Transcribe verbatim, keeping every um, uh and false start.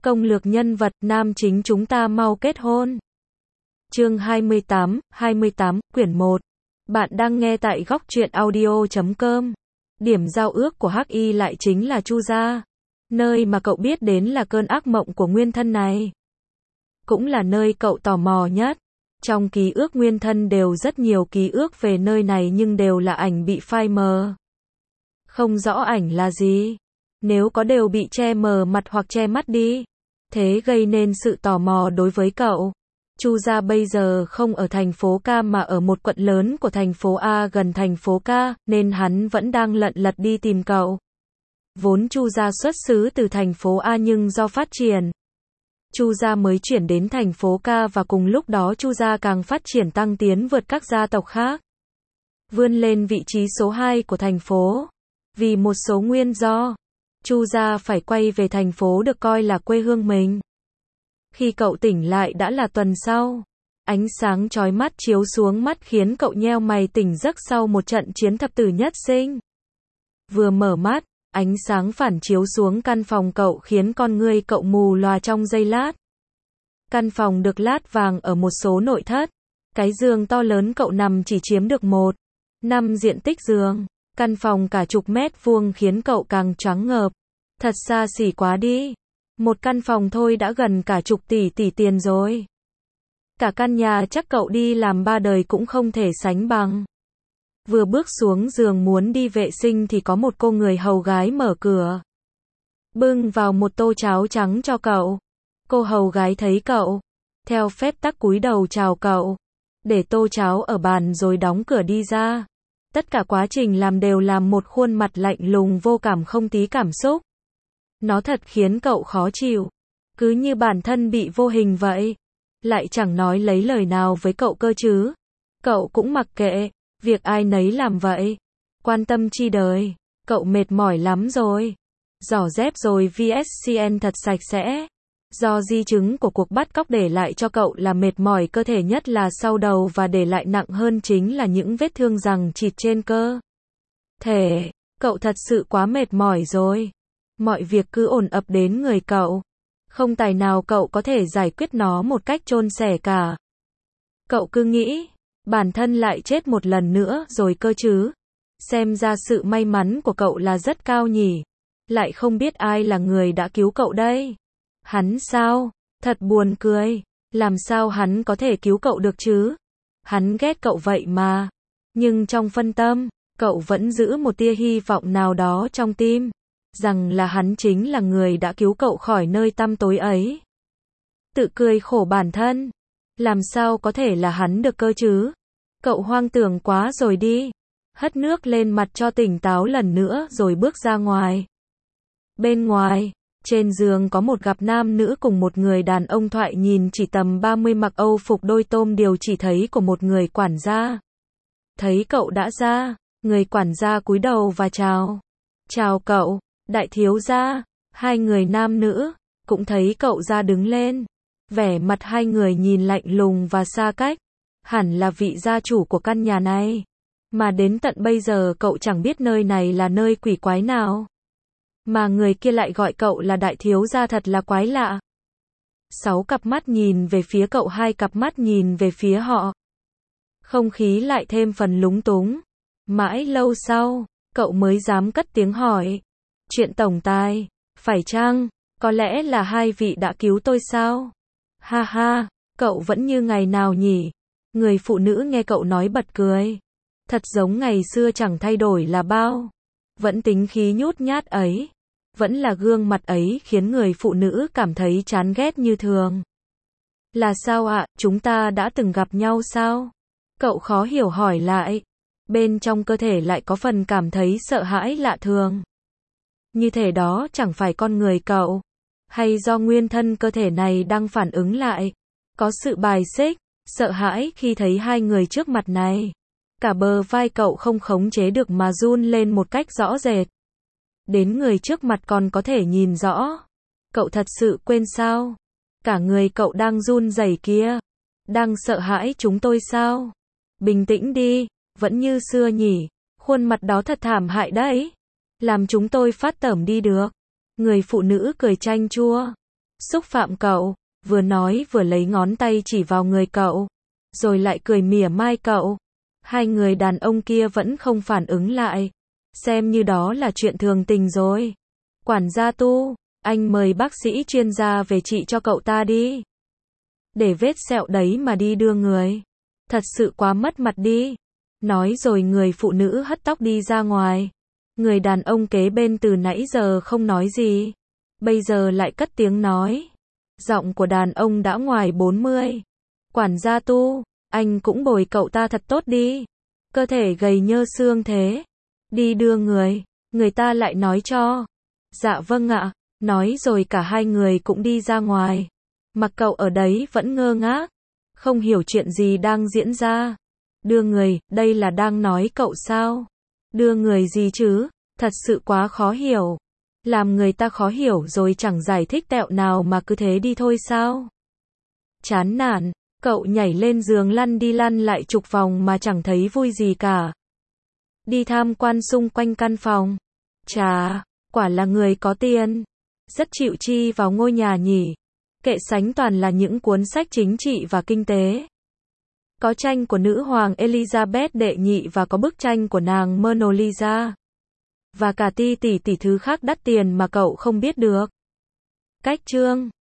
Công lược nhân vật, nam chính chúng ta mau kết hôn. Chương hai mươi tám, hai mươi tám, quyển một. Bạn đang nghe tại góc truyện audio chấm com. Điểm giao ước của Hắc Y lại chính là Chu gia. Nơi mà cậu biết đến là cơn ác mộng của nguyên thân này. Cũng là nơi cậu tò mò nhất. Trong ký ức nguyên thân đều rất nhiều ký ức về nơi này nhưng đều là ảnh bị phai mờ. Không rõ ảnh là gì. Nếu có đều bị che mờ mặt hoặc che mắt đi. Thế gây nên sự tò mò đối với cậu. Chu gia bây giờ không ở thành phố K mà ở một quận lớn của thành phố A gần thành phố K, nên hắn vẫn đang lận lật đi tìm cậu. Vốn Chu gia xuất xứ từ thành phố A nhưng do phát triển, Chu gia mới chuyển đến thành phố K và cùng lúc đó Chu gia càng phát triển tăng tiến vượt các gia tộc khác. Vươn lên vị trí số hai của thành phố. Vì một số nguyên do, Chu gia phải quay về thành phố được coi là quê hương mình. Khi cậu tỉnh lại đã là tuần sau. Ánh sáng chói mắt chiếu xuống mắt khiến cậu nheo mày tỉnh giấc sau một trận chiến thập tử nhất sinh. Vừa mở mắt, ánh sáng phản chiếu xuống căn phòng cậu khiến con ngươi cậu mù lòa trong giây lát. Căn phòng được lát vàng ở một số nội thất. Cái giường to lớn cậu nằm chỉ chiếm được một năm diện tích giường. Căn phòng cả chục mét vuông khiến cậu càng choáng ngợp. Thật xa xỉ quá đi. Một căn phòng thôi đã gần cả chục tỷ tỷ tiền rồi. Cả căn nhà chắc cậu đi làm ba đời cũng không thể sánh bằng. Vừa bước xuống giường muốn đi vệ sinh thì có một cô người hầu gái mở cửa. Bưng vào một tô cháo trắng cho cậu. Cô hầu gái thấy cậu, theo phép tắc cúi đầu chào cậu. Để tô cháo ở bàn rồi đóng cửa đi ra. Tất cả quá trình làm đều làm một khuôn mặt lạnh lùng vô cảm không tí cảm xúc. Nó thật khiến cậu khó chịu. Cứ như bản thân bị vô hình vậy. Lại chẳng nói lấy lời nào với cậu cơ chứ. Cậu cũng mặc kệ. Việc ai nấy làm vậy. Quan tâm chi đời. Cậu mệt mỏi lắm rồi. Giỏ dép rồi vê ét xê en thật sạch sẽ. Do di chứng của cuộc bắt cóc để lại cho cậu là mệt mỏi cơ thể nhất là sau đầu và để lại nặng hơn chính là những vết thương giằng chịt trên cơ thể. Cậu thật sự quá mệt mỏi rồi. Mọi việc cứ ồn ập đến người cậu. Không tài nào cậu có thể giải quyết nó một cách chôn sẻ cả. Cậu cứ nghĩ, bản thân lại chết một lần nữa rồi cơ chứ. Xem ra sự may mắn của cậu là rất cao nhỉ. Lại không biết ai là người đã cứu cậu đây. Hắn sao? Thật buồn cười. Làm sao hắn có thể cứu cậu được chứ? Hắn ghét cậu vậy mà. Nhưng trong phân tâm, cậu vẫn giữ một tia hy vọng nào đó trong tim. Rằng là hắn chính là người đã cứu cậu khỏi nơi tăm tối ấy. Tự cười khổ bản thân. Làm sao có thể là hắn được cơ chứ? Cậu hoang tưởng quá rồi đi. Hất nước lên mặt cho tỉnh táo lần nữa rồi bước ra ngoài. Bên ngoài, trên giường có một cặp nam nữ cùng một người đàn ông thoại nhìn chỉ tầm ba mươi mặc Âu phục đôi tôm điều chỉ thấy của một người quản gia. Thấy cậu đã ra, người quản gia cúi đầu và chào. Chào cậu. Đại thiếu gia. Hai người nam nữ cũng thấy cậu ra đứng lên. Vẻ mặt hai người nhìn lạnh lùng và xa cách. Hẳn là vị gia chủ của căn nhà này. Mà đến tận bây giờ cậu chẳng biết nơi này là nơi quỷ quái nào. Mà người kia lại gọi cậu là đại thiếu gia thật là quái lạ. Sáu cặp mắt nhìn về phía cậu, hai cặp mắt nhìn về phía họ. Không khí lại thêm phần lúng túng. Mãi lâu sau, cậu mới dám cất tiếng hỏi. Chuyện tổng tài, phải chăng, có lẽ là hai vị đã cứu tôi sao? Ha ha, cậu vẫn như ngày nào nhỉ? Người phụ nữ nghe cậu nói bật cười. Thật giống ngày xưa chẳng thay đổi là bao. Vẫn tính khí nhút nhát ấy. Vẫn là gương mặt ấy khiến người phụ nữ cảm thấy chán ghét như thường. Là sao ạ, chúng ta đã từng gặp nhau sao? Cậu khó hiểu hỏi lại. Bên trong cơ thể lại có phần cảm thấy sợ hãi lạ thường. Như thể đó chẳng phải con người cậu. Hay do nguyên thân cơ thể này đang phản ứng lại. Có sự bài xích, sợ hãi khi thấy hai người trước mặt này. Cả bờ vai cậu không khống chế được mà run lên một cách rõ rệt. Đến người trước mặt còn có thể nhìn rõ. Cậu thật sự quên sao? Cả người cậu đang run rẩy kia. Đang sợ hãi chúng tôi sao? Bình tĩnh đi, vẫn như xưa nhỉ. Khuôn mặt đó thật thảm hại đấy. Làm chúng tôi phát tởm đi được. Người phụ nữ cười chanh chua. xúc phạm cậu, vừa nói vừa lấy ngón tay chỉ vào người cậu, rồi lại cười mỉa mai cậu. Hai người đàn ông kia vẫn không phản ứng lại, xem như đó là chuyện thường tình rồi. Quản gia Tu, anh mời bác sĩ chuyên gia về trị cho cậu ta đi. Để vết sẹo đấy mà đi đưa người. Thật sự quá mất mặt đi. Nói rồi người phụ nữ hất tóc đi ra ngoài. Người đàn ông kế bên từ nãy giờ không nói gì, bây giờ lại cất tiếng nói. Giọng của đàn ông đã ngoài bốn mươi. Quản gia Tu, anh cũng bồi cậu ta thật tốt đi. Cơ thể gầy nhơ xương thế. Đi đưa người, người ta lại nói cho. Dạ vâng ạ, nói rồi cả hai người cũng đi ra ngoài. Mặc cậu ở đấy vẫn ngơ ngác, không hiểu chuyện gì đang diễn ra. Đưa người, đây là đang nói cậu sao? Đưa người gì chứ? Thật sự quá khó hiểu. Làm người ta khó hiểu rồi chẳng giải thích tẹo nào mà cứ thế đi thôi sao? Chán nản, cậu nhảy lên giường lăn đi lăn lại chục vòng mà chẳng thấy vui gì cả. Đi tham quan xung quanh căn phòng. Chà, quả là người có tiền. Rất chịu chi vào ngôi nhà nhỉ. Kệ sánh toàn là những cuốn sách chính trị và kinh tế. Có tranh của nữ hoàng Elizabeth đệ nhị và có bức tranh của nàng Mona Lisa. Và cả ti tỷ tỷ thứ khác đắt tiền mà cậu không biết được. Cách chương